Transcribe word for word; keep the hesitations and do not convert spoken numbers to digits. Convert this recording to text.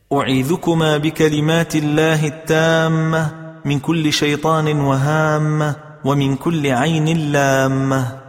أعيذكما بكلمات الله التامة من كل شيطان وهامة ومن كل عين لامة.